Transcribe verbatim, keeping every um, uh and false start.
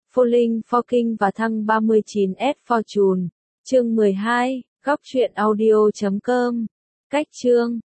Falling for King và thăng ba mươi chín S Fortune. Chương mười hai, góc truyện audio chấm com. Cách chương